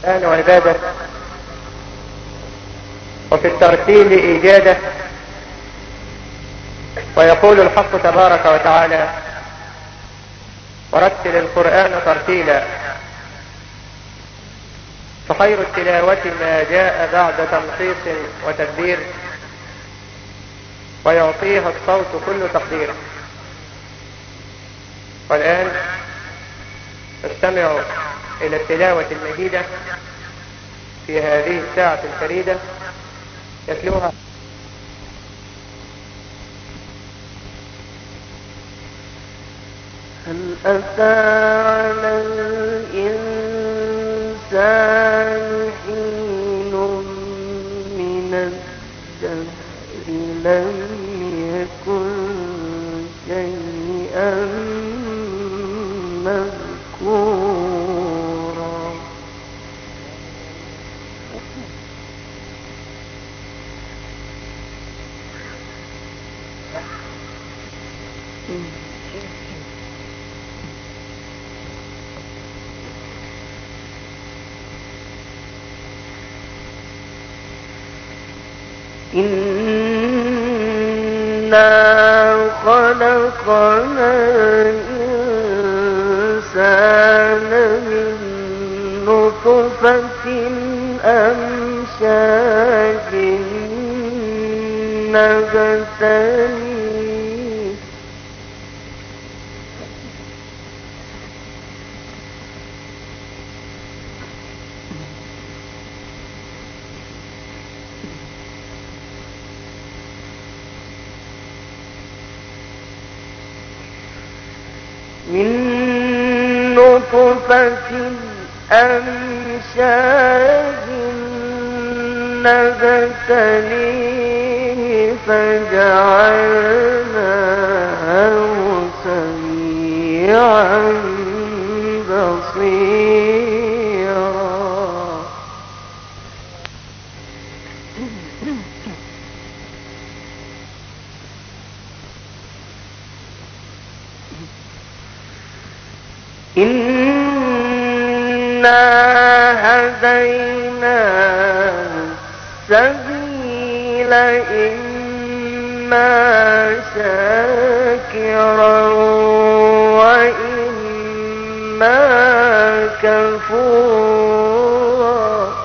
القرآن عبادة، وفي الترتيل إيجادة. ويقول الحق تبارك وتعالى: ورتل القرآن ترتيلا. فخير التلاوة ما جاء بعد تنقيص وتدبير، ويعطيها الصوت كل تقدير. والآن نستمع إلى التلاوة المجيدة في هذه الساعة الفريدة يتلوها هل أتى على الإنسان حين من الدهر لم يكن شيئا مذكورا. إنا خلقنا الإنسان من نطفة أمشاج نبتليه من نطفة أمشاج نبتليه فجعلناه سميعا بصيرا. إنا هديناه السبيل إما شاكرا وإما كفورا.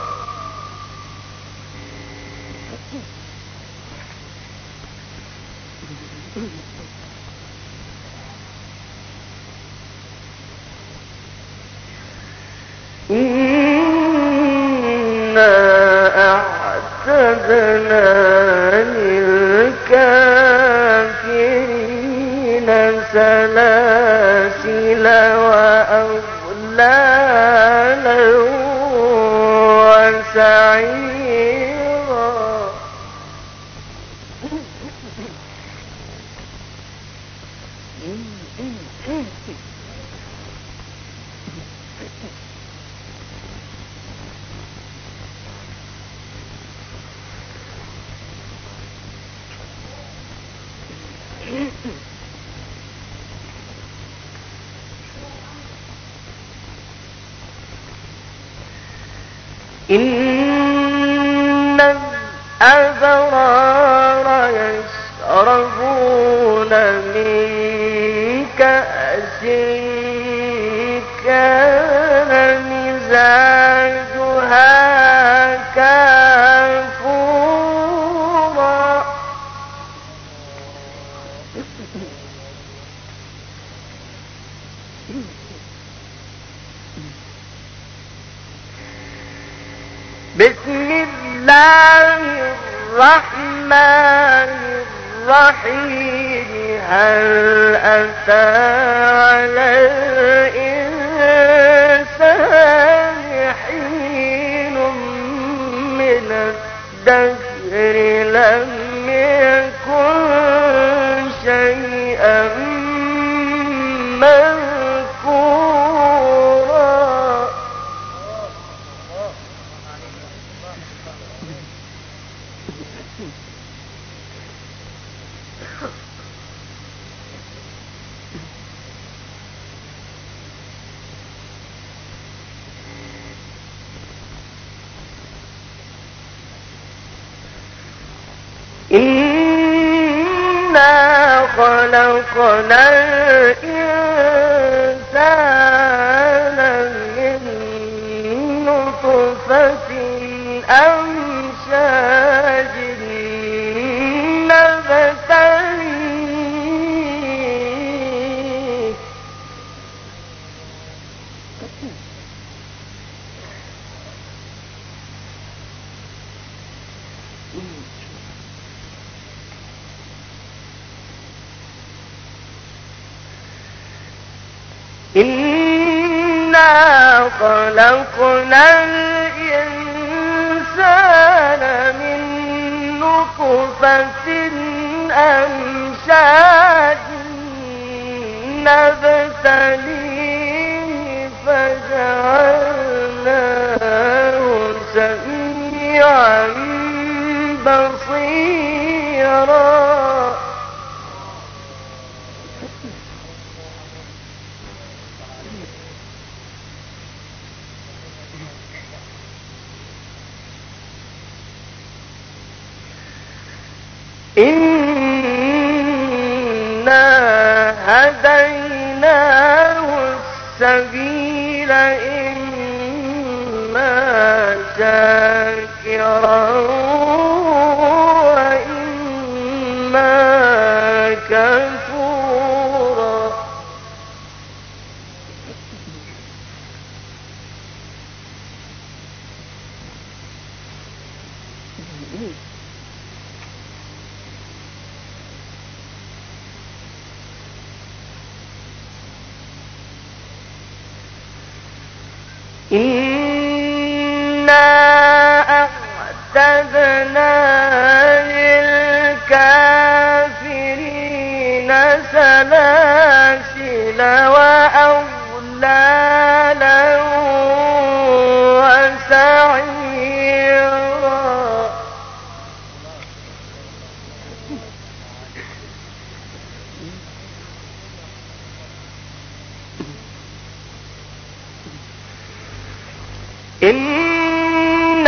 إنا أعتدنا للكافرين سلاسل وأغلالا وسعيرا. إن الأبرار يشربون من كأس كان مزاجها كافورا. بسم الله الرحمن الرحيم. هل أتى على الإنسان حين من الدهر لم يكن شيئا مذكورا. خلقنا الإنسان من نطفة أمشاج نبتليه إنا خلقنا الإنسان من نطفة أمشاج نبتليه فجعلناه سميعا بصيرا إنا هديناه السبيل إما شاكرا وإما كفورا إنا أعتدنا للكافرين سلاسل وأغلالا وسعيرا إن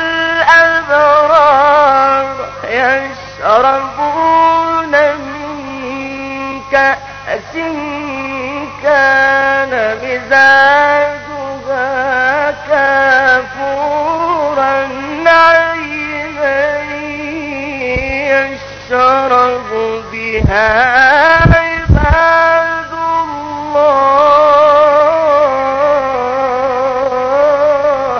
الأبرار يشربون من كأس كان مزاجها كافورا عينا يشرب بها عباد الله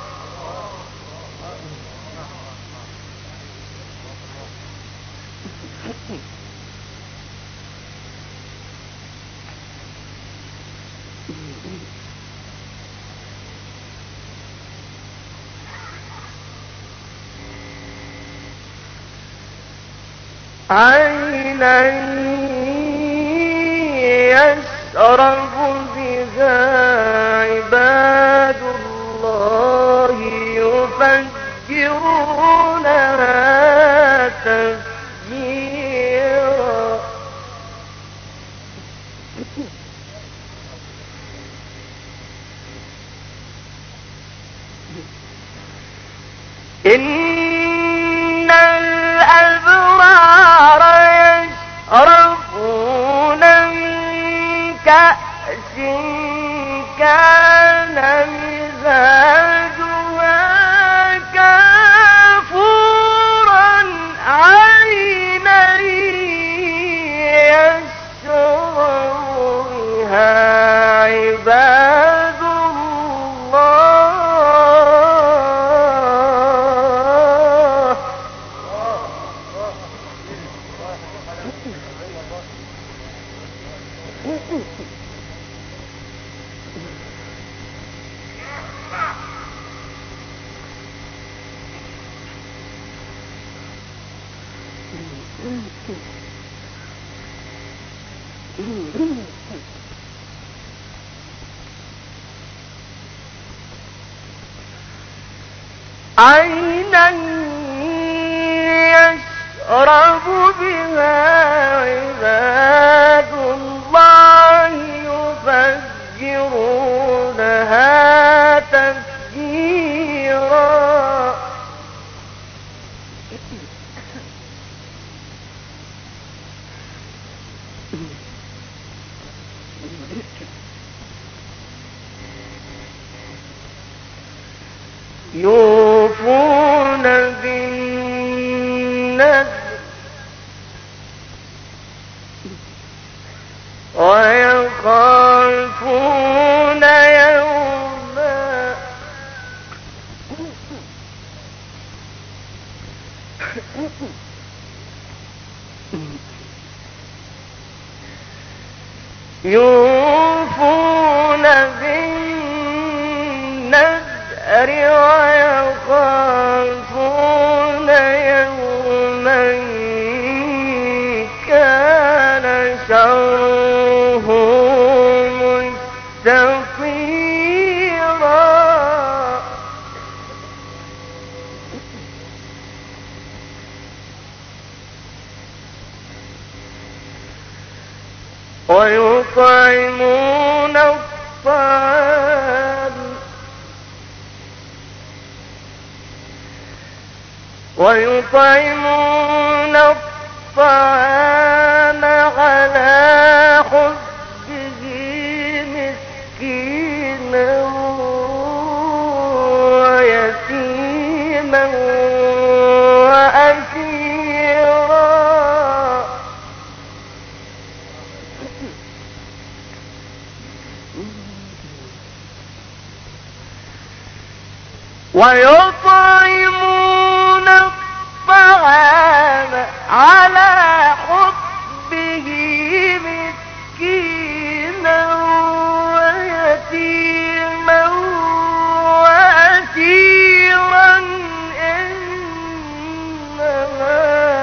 عينا يشرب بها عباد الله يفجرونها تفجيرا إن الأبرار يشربون من كأس كان مزاجها كافورا عينا يشرب بها عباد الله عينا يشرب بها عباد الله يفجرونها تفجيرا يوفون بالنذر ويخافون يوما يوفون بالنذر ويخافون يوما كان شره مستطيرا ويطعمون الطعام على حبه مسكينا ويتيما وأسيرا ويطعمون الطعام على حبه مسكينا ويتيما وأسيرا إنما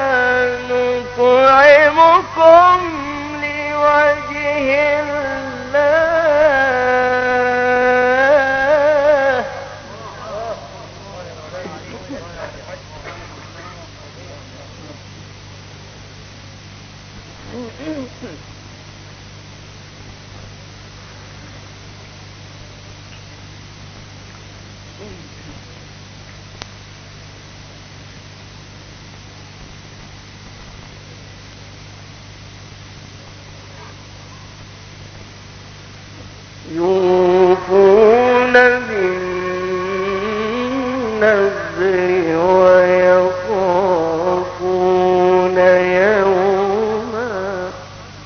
نطعمكم لوجه الله يوفون بالنذر ويخافون يوما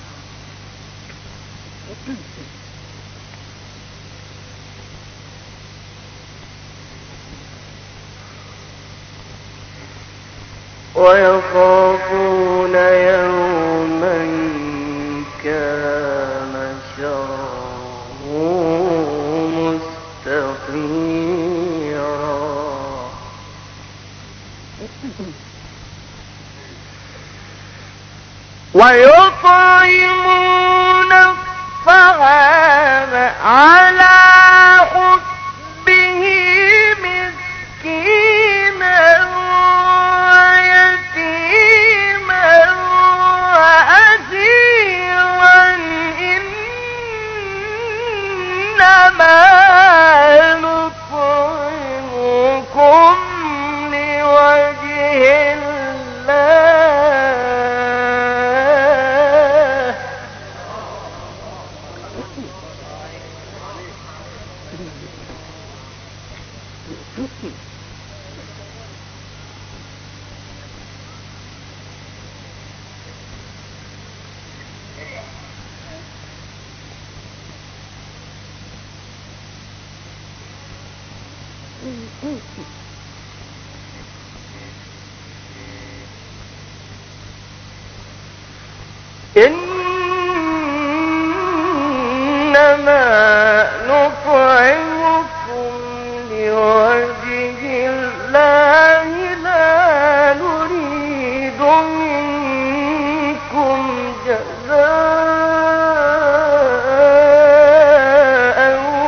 كان شره مستطيرا ويطعمون الطعام على حبه مسكينا ويتيما وأسيرا إنما نطعمكم لوجه الله إنما نطعمكم لوجه الله لا نريد منكم جزاء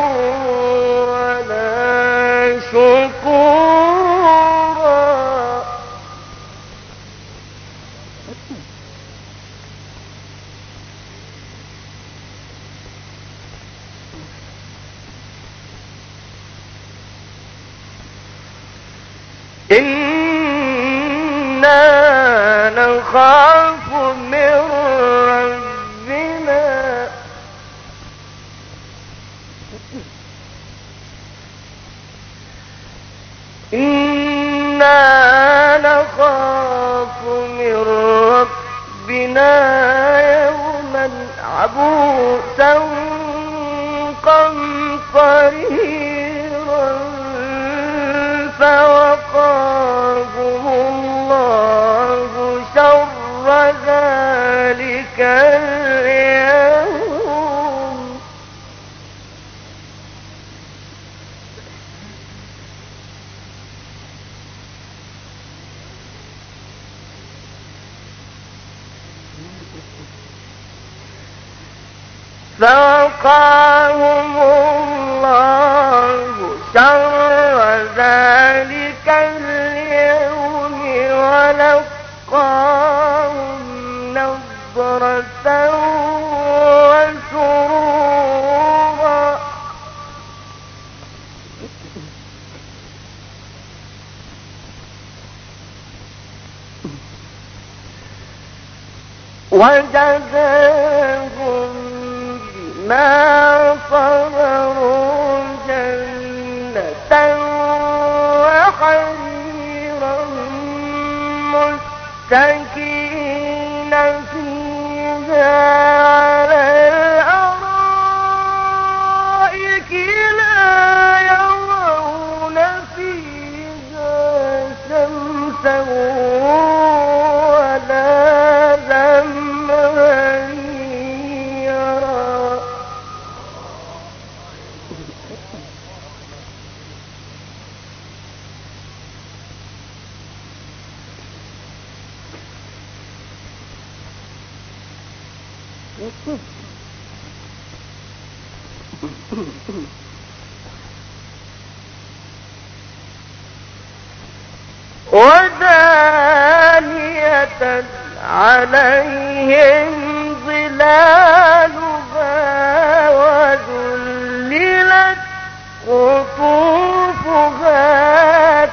ولا شكورا إنا نخاف من ربنا إنا نخاف من ربنا يوما عبوسا قمطريرا فوقاهم الله شر ذلك اليوم فوقاهم الله شر ذلك اليوم ولقاهم نضرة وسرورا وجزاهم بما صبروا جنة وحريرا متكئين فيها على الأرائك لا يرون فيها شمسا ولا زمهريرا ودانية عليهم ظلالها وذللت قطوفها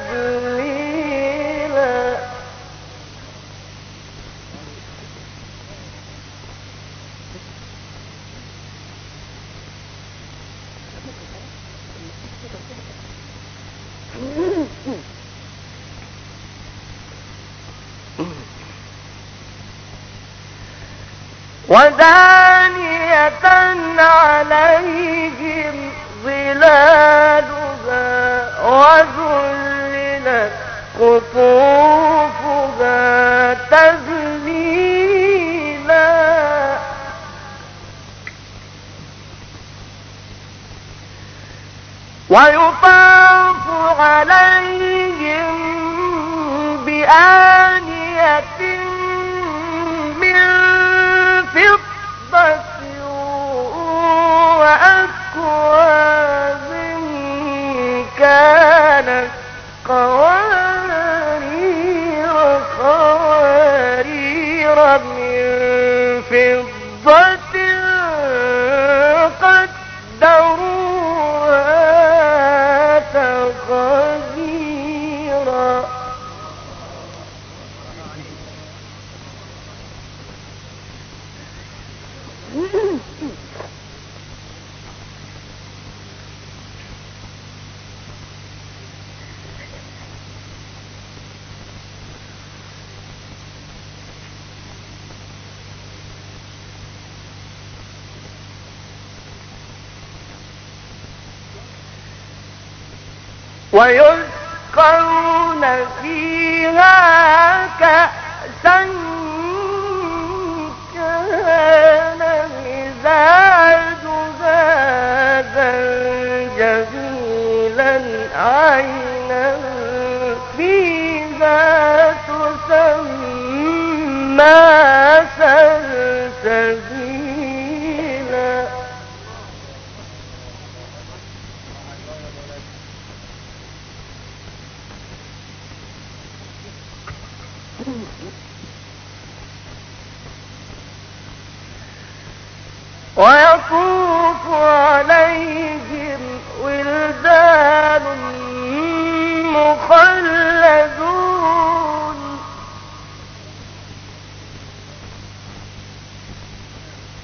تذليلا ودانية عليهم ظلالها وذللت قطوفها تذليلا ويطاف عليهم بآنية من فضة وأكواب كانت قوارير من فضة قدروها تقديرا ويسقون فيها كأسا كان مزاجها زنجبيلا عينا فيها تسمى سلسبيلا ويطوف عليهم ولدان مخلدون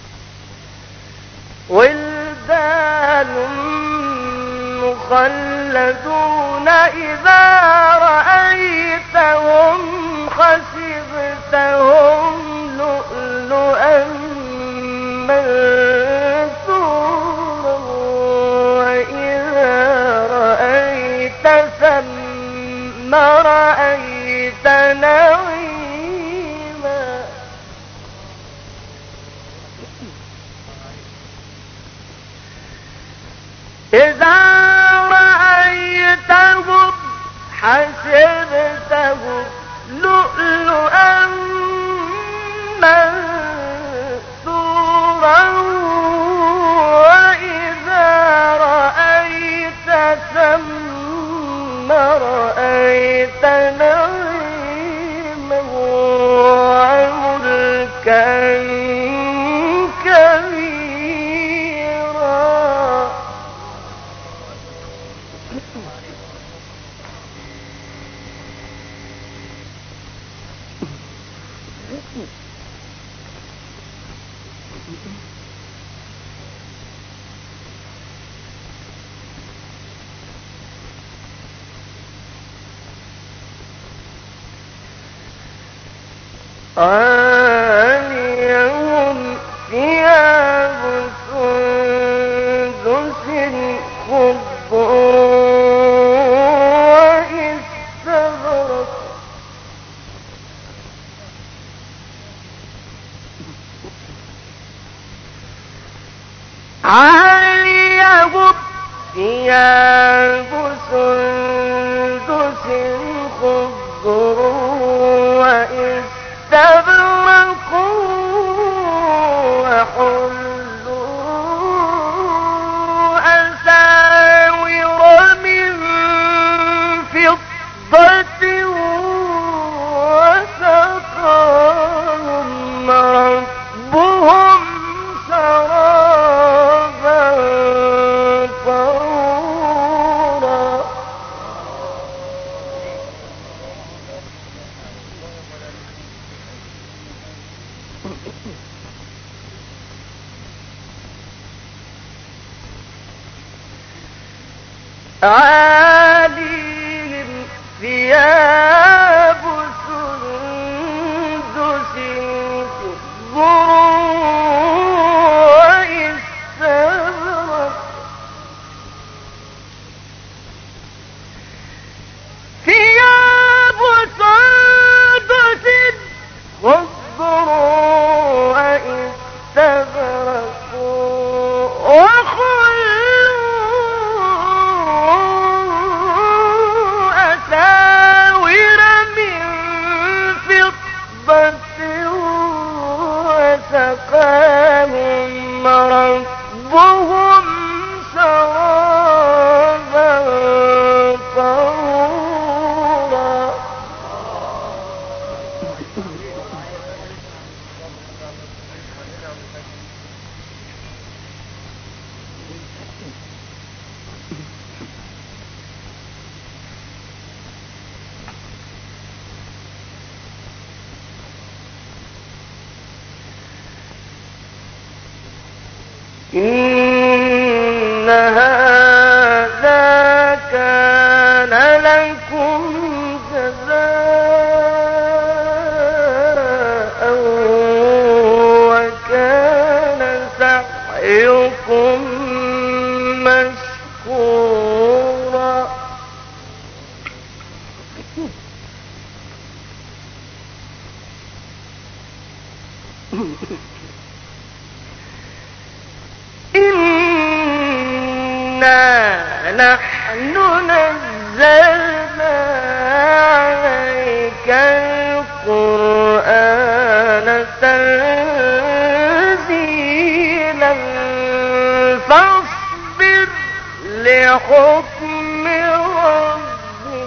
ولدان مخلدون المخلدون إذا رأيتهم حسبتهم لؤلؤا منثورا وإذا رأيت ثم رأيت نعيما إذا رأيتهم حسبتهم لؤلؤا منثورا وإذا رأيت ثم رأيت نعيما وملكا كبيرا عاليهم ثياب سندس خضر واستبرق عاليهم ثياب سندس خضر واستبرقوا وحلوا أساور من فضة وسقاهم ربهم شرابا طهورا عاليهم ثياب سندس خضر واستبرق ثياب سندس خضر واستبرقوا وحلوا أساور من فضة وسقاهم ربهم شرابا طهورا إن هذا كان لكم جزاء وكان سعيكم مشكورا إنا نحن نزلنا عليك القرآن تنزيلا فاصبر لحكم ربك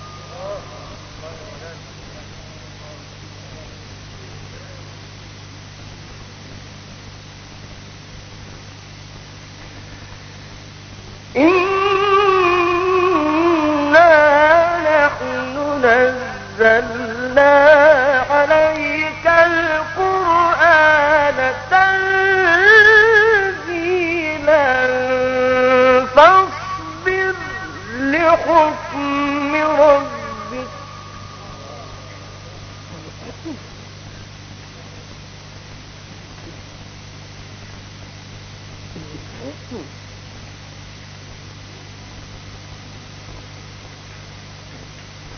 إنا نحن نزلنا عليك القرآن تنزيلا فاصبر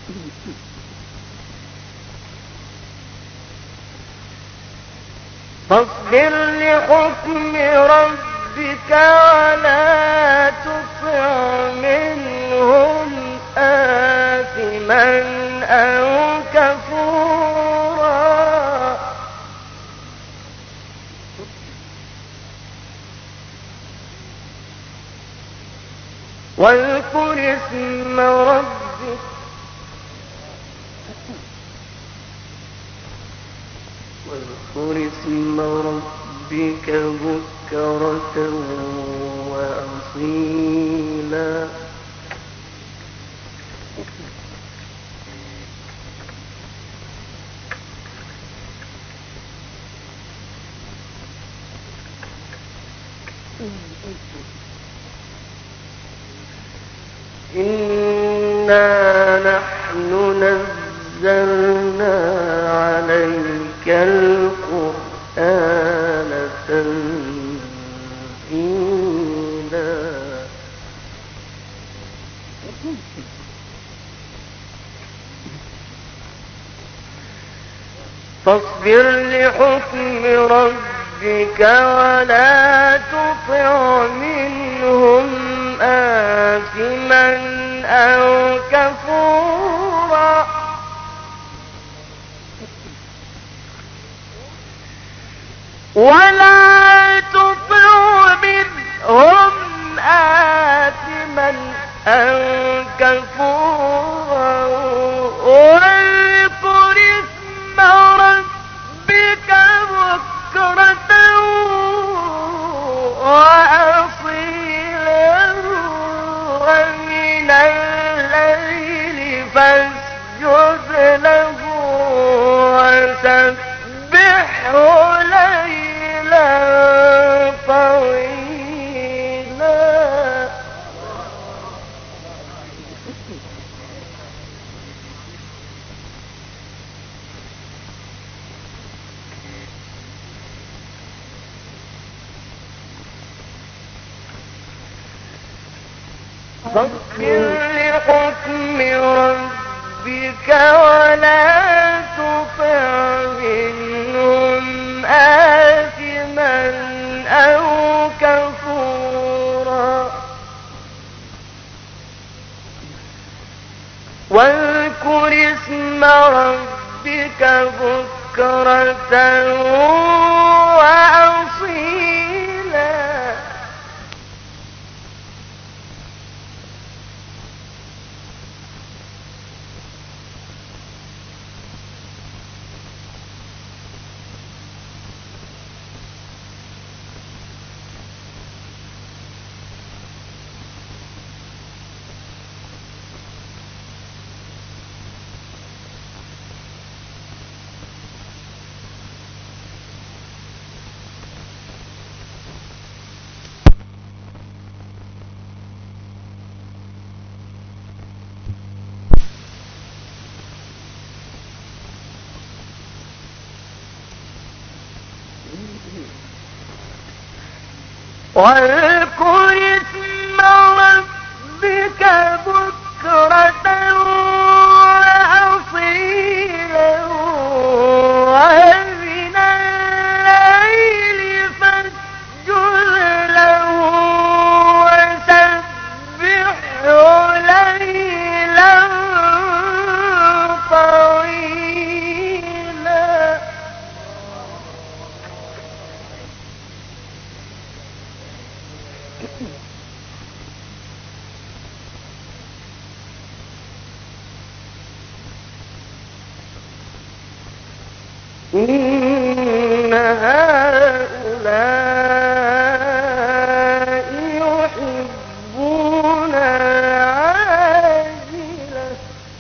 فاصبر لحكم ربك ولا تطع منهم آثما أو كفورا واذكر اسم ربك بكرة وأصيلا إنا نحن نزلنا عليك القرآن تنزيلا فاصبر لحكم ربك ولا تطع منهم آثما أو كفورا ولا تطع منهم آثما أو كفورا واذكر اسم ربك بكرة وأصيلا ومن الليل فاسجد له وسبحه ليلا طويلا فاصبر لحكم ربك ولا تطع منهم آثما أو كفورا واذكر اسم ربك بكرة وأصيلا واذكر اسم ربك بكرة وأصيلا ومن الليل فاسجد له وسبحه ليلا طويلا إن هؤلاء يحبون عاجلة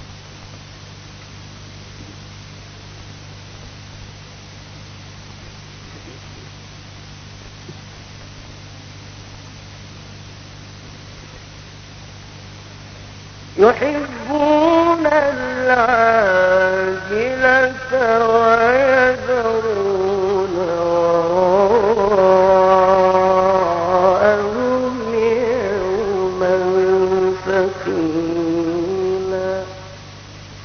يحبون العاجلة ويذرون وراءهم يوما ثقيلا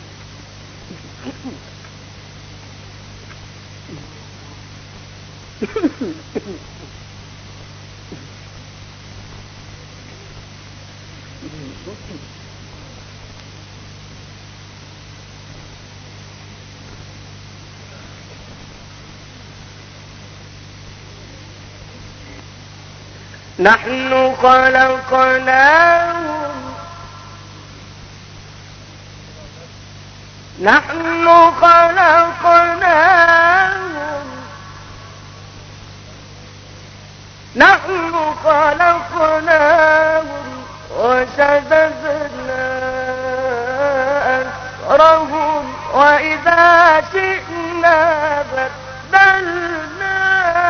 نحن خلقناهم وشددنا أسرهم وإذا شئنا بدلنا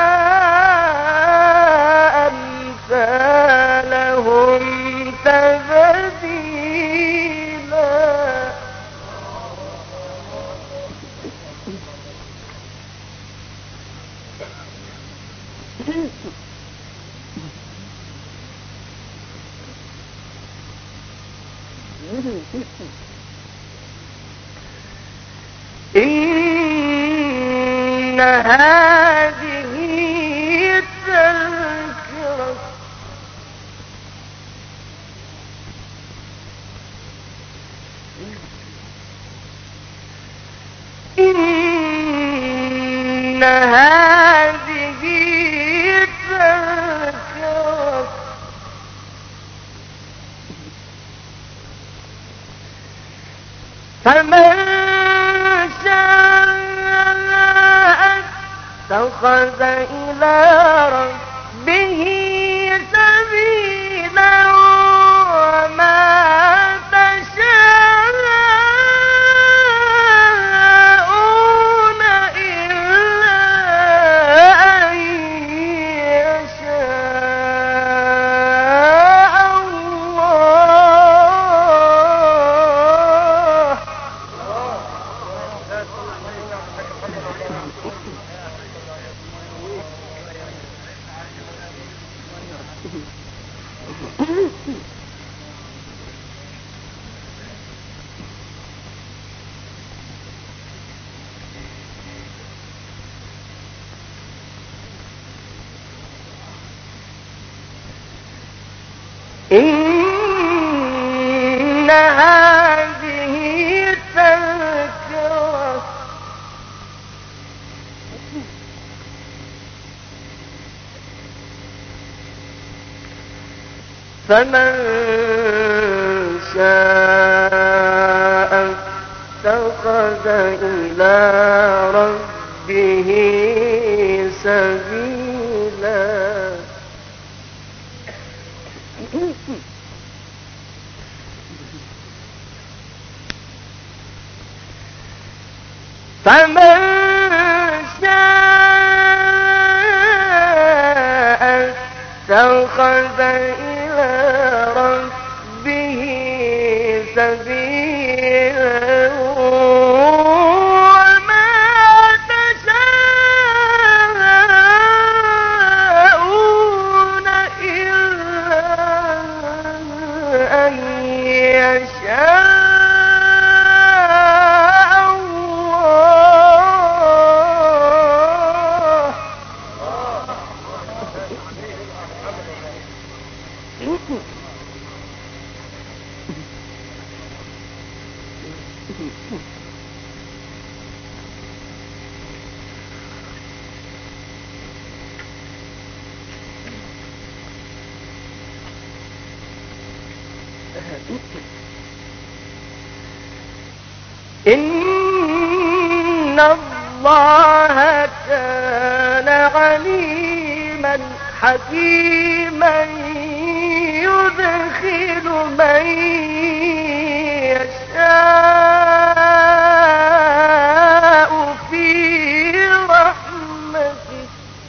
أمثالهم تبديلا. إن هذه تذكرة فمن شاء اتخذ إلى ربه سبيلا وما تشاءون إلا أن يشاء الله. إن هذه تذكرة فمن شاء اتخذ إلى ربه سبيلا. فمن شاء اتخذ إلى ربه سبيلا وما تشاءون إلا أن يشاء إن الله كان عليما حكيما يدخل من يشاء في رحمته.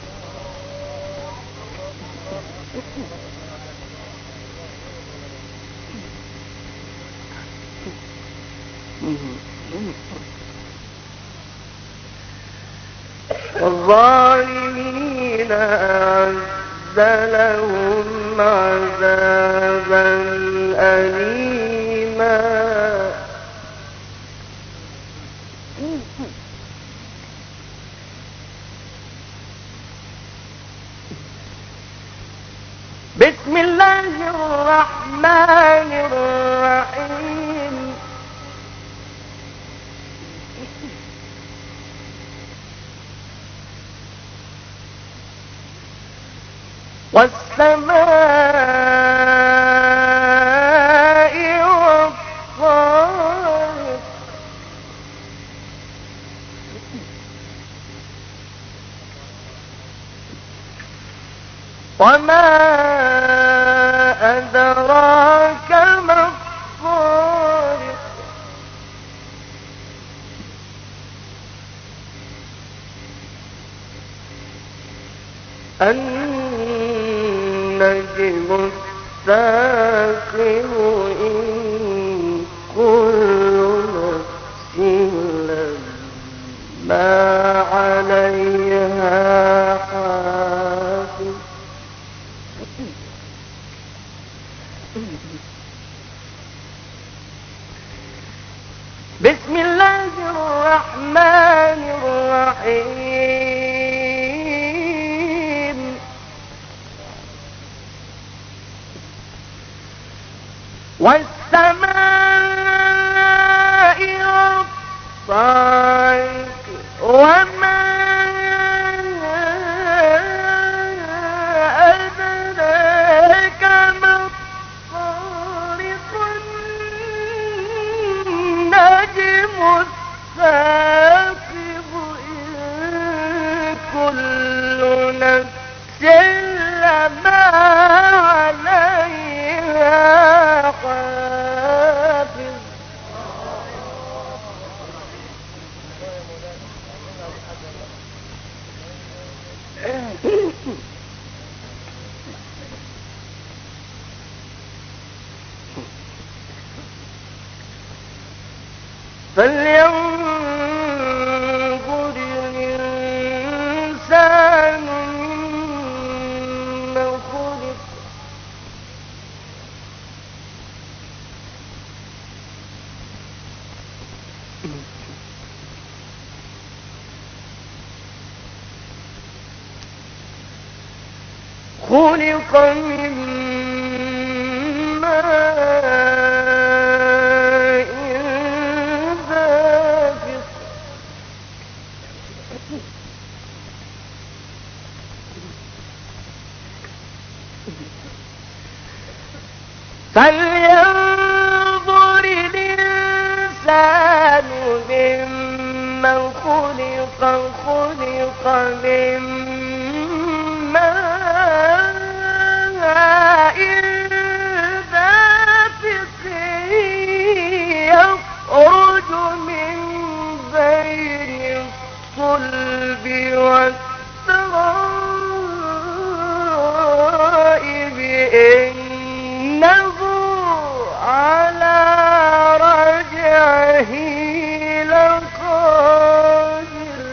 والظالمين أعد لهم عذابا أليما. والسماء والطارق وما أدراك ما الطارق النجم الثاقب إن كل نفس لما عليها حافظ بسم الله الرحمن الرحيم والسماء والطارق وما أدراك ما الطارق النجم الثاقب إن كل نفس لما عليها حافظ فلينظر الإنسان مما خلق خلق من ماء دافق فلينظر الإنسان ممن خلق خلق من ماء دافق يخرج من بين الصلب والترائب إنه على رجعه لقادر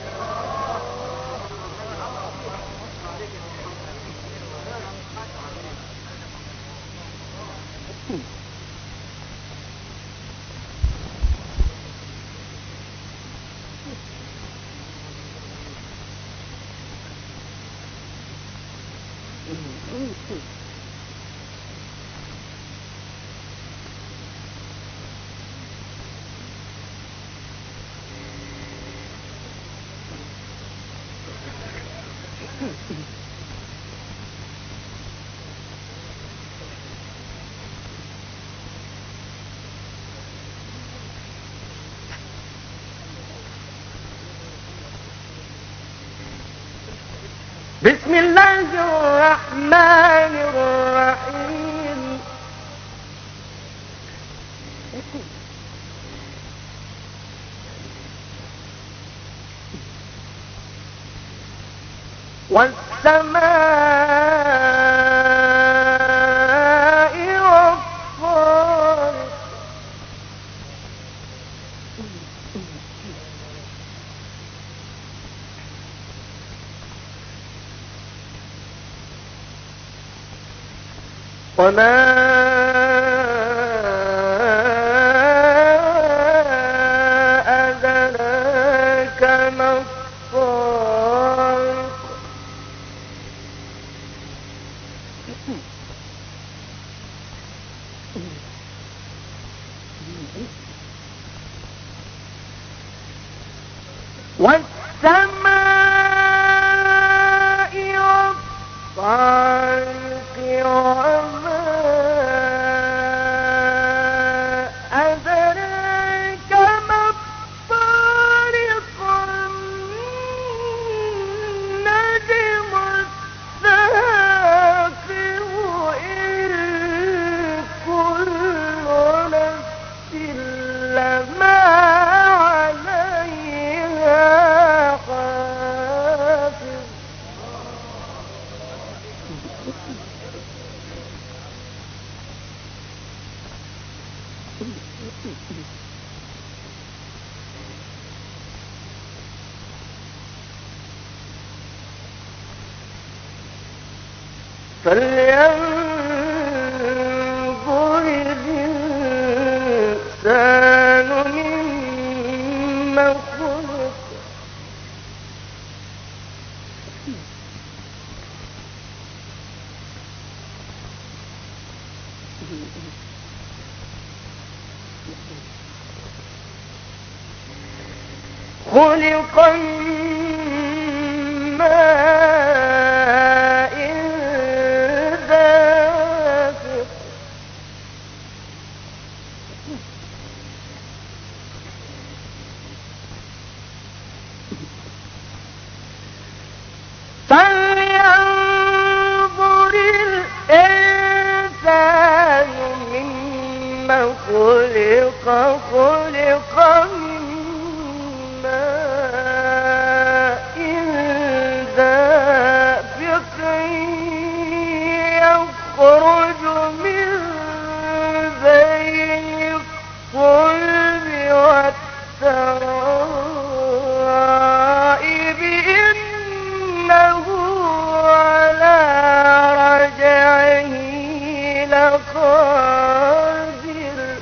بسم الله الرحمن الرحيم والسماء والطارق وما أدراك ما الطارق والسماء والطارق فلينظر الإنسان مما خلق خلق من ماء دافق فلينظر الإنسان مما خلق خلق من ماء دافق يخرج من بين الصلب والترائب إنه على رجعه لقادر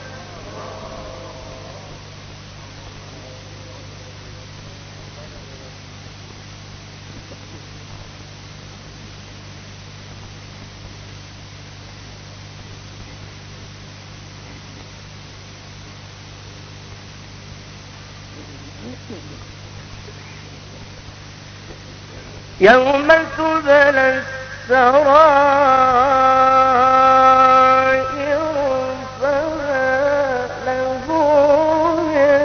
يوم تبلى السرائر فما له من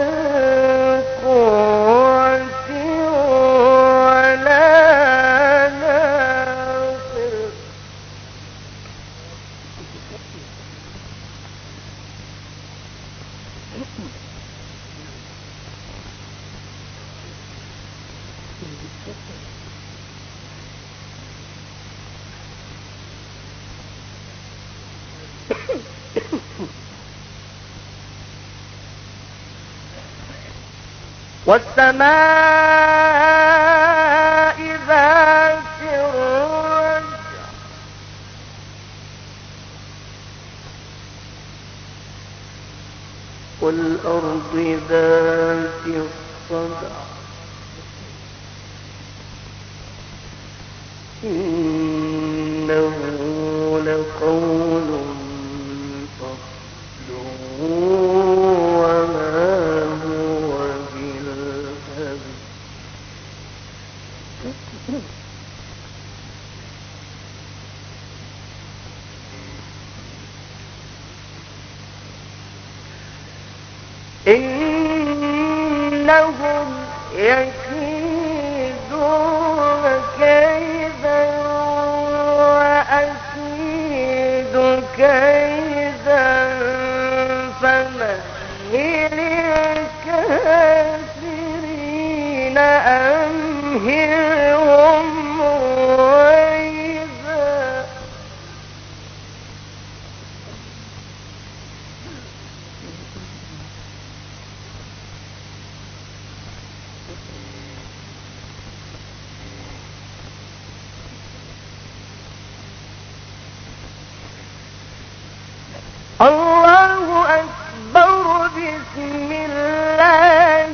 قوة ولا ناصر والسماء ذات الرجع والأرض ذات الصدع إنه لقول فصل وما هو بالهزل إنهم يكيدون كيدا وأكيد كيدا فمهل الكافرين أمهلهم رويدا الله أكبر بسم الله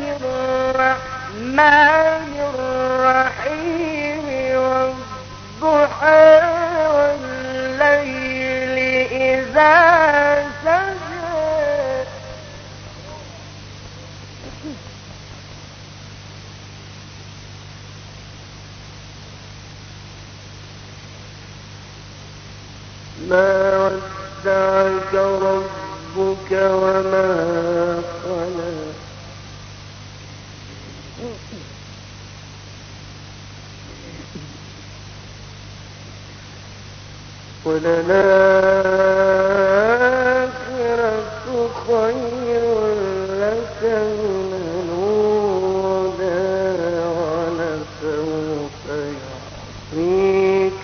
الرحمن الرحيم والضحى والليل إذا سجى ما ودعك ربك وما قلى وللآخرة خير لك من الأولى ولسوف يعطيك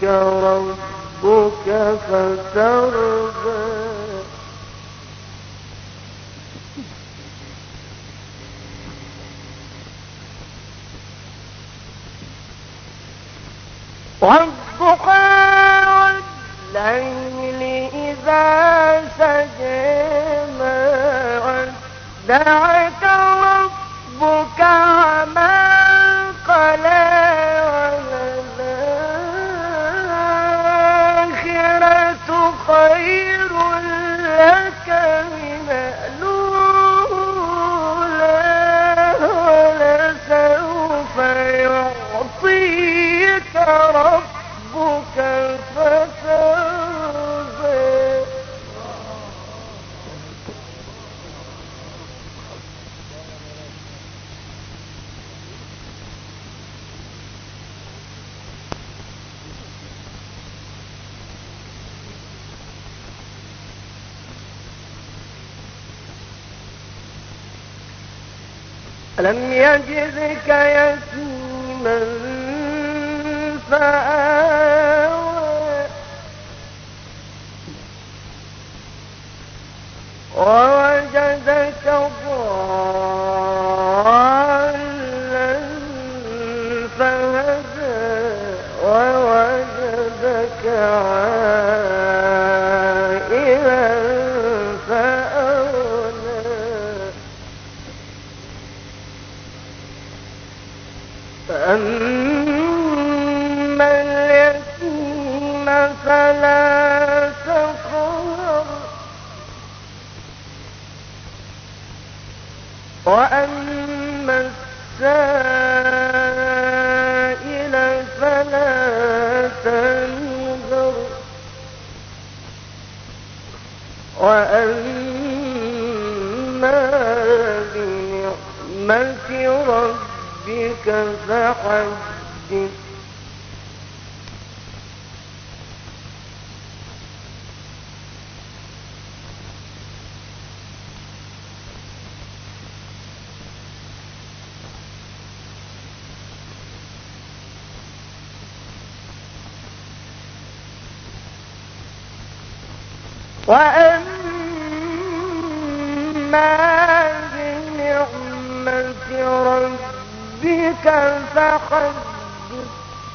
ربك فترضى والضحى والليل إذا سجى ما ودعك ربك وما قلى وللآخرة خير لك من الأولى ولسوف يعطيك ربك فترضى. ألم يجدك يتيما فآوى ووجدك ضالا فهدى ووجدك عائلا فأغنى فأما اليتيم فلا تقهر وأما السائل فلا تنهر وأما بنعمة ربك فحدث. وأما بنعمة ربك فحدث.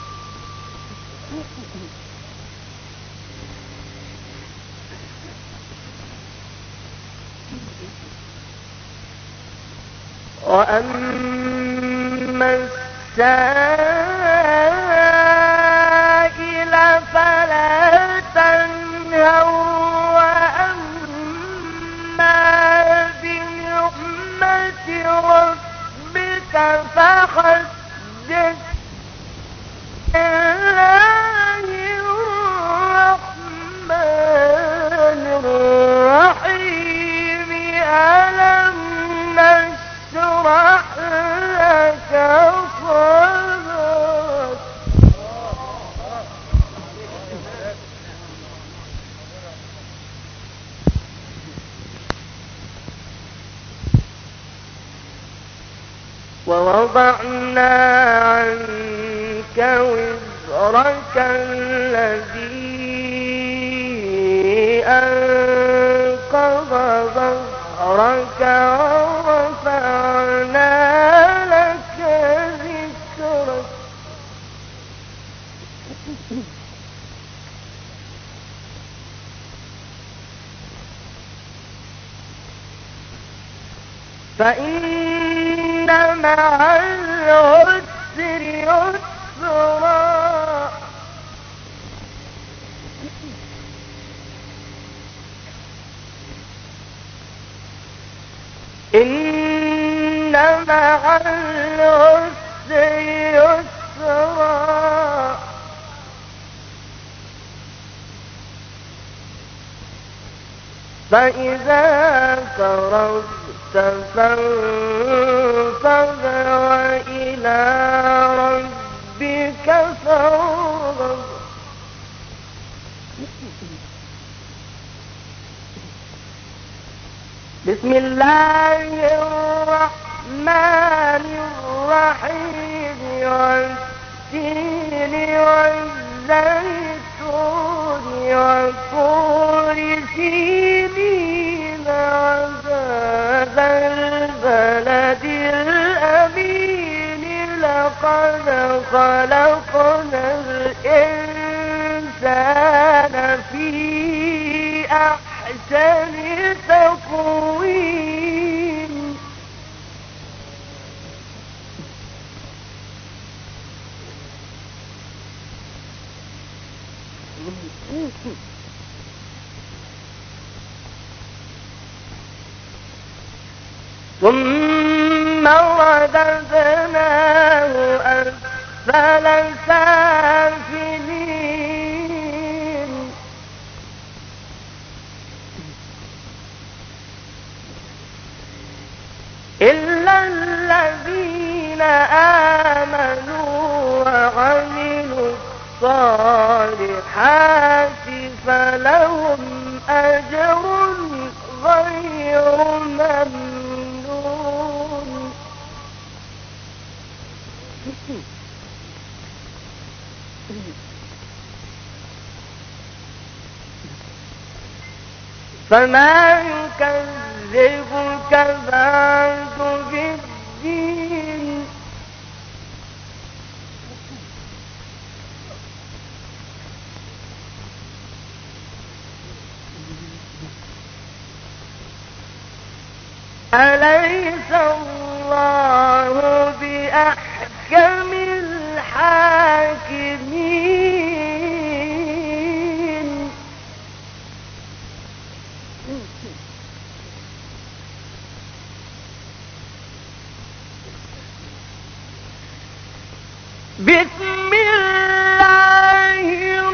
وأما السائل فلا تنهر وأما بنعمة ربك فحدث. الله الرحمن الرحيم ألم نشرح لك صدرك. ووضعنا عنك وزرك الذي أنقض ظهرك ورفعنا لك ذكرك. فإن مع العسر يسرا إن مع العسر يسرا فإذا فرغت فانصب وإلى ربك فارغب. بسم الله الرحمن الرحيم والتين والزيتون وطور سينين وهذا خلقنا الإنسان في أحسن تقويم ثم رددناه أسفل سافلين إلا الذين آمنوا وعملوا الصالحات فلهم أجر غير ممنون فما يكذبك بعد بالدين أليس الله بأحكم الحاكمين بسم الله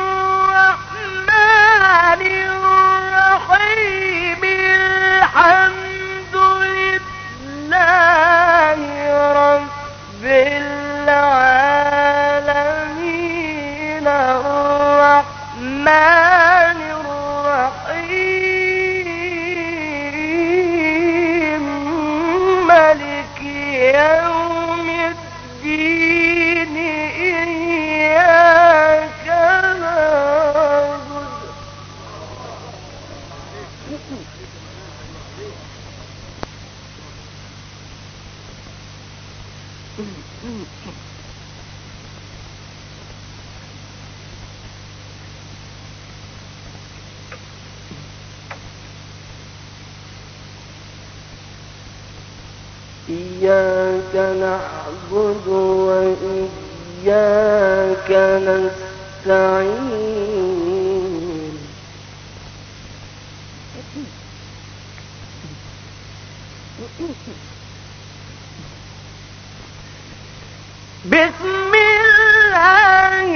الرحمن الرحيم الحمد لله رب العالمين الرحمن الرحيم مالك يوم الدين إياك نعبد إياك نعبد وإياك نستعين بسم الله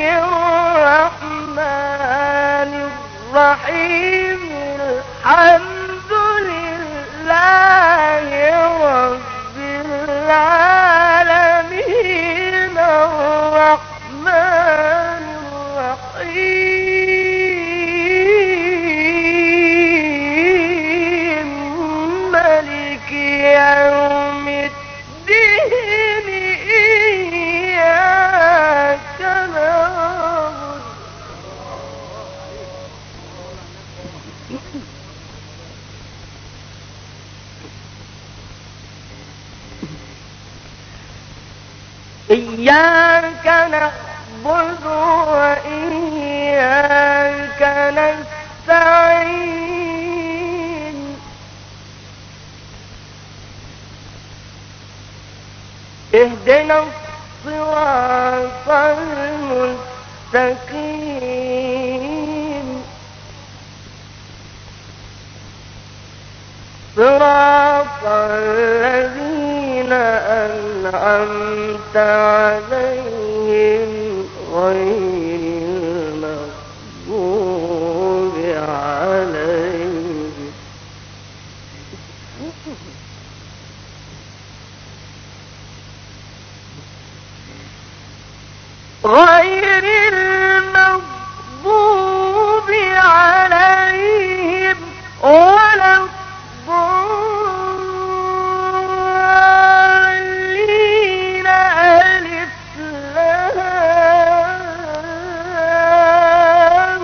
الرحمن الرحيم الحمد لله رب العالمين الرحمن الرحيم مالك يوم الدين إياك نعبد إياك نعبد وإياك نستعين اهدنا الصراط المستقيم صراط الذين أنعمت عليهم غير المغضوب عليهم غير المغضوب عليهم ولا الضالين ألف لام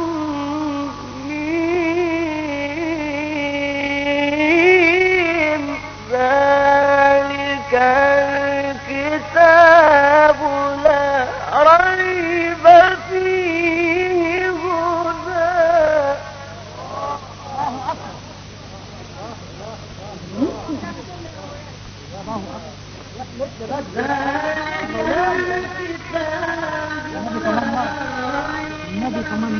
ميم ذلك الكتاب لا النبي كمان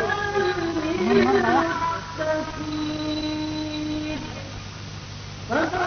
مرة